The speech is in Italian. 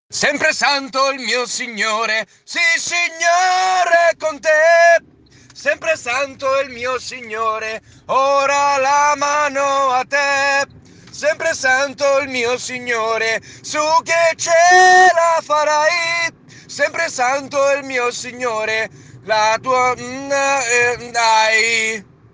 Sempre santo il mio Signore, sì Signore con te. Sempre santo il mio Signore, ora la mano a te. Sempre santo il mio Signore, su che ce la farai. Sempre santo il mio Signore, la tua dai.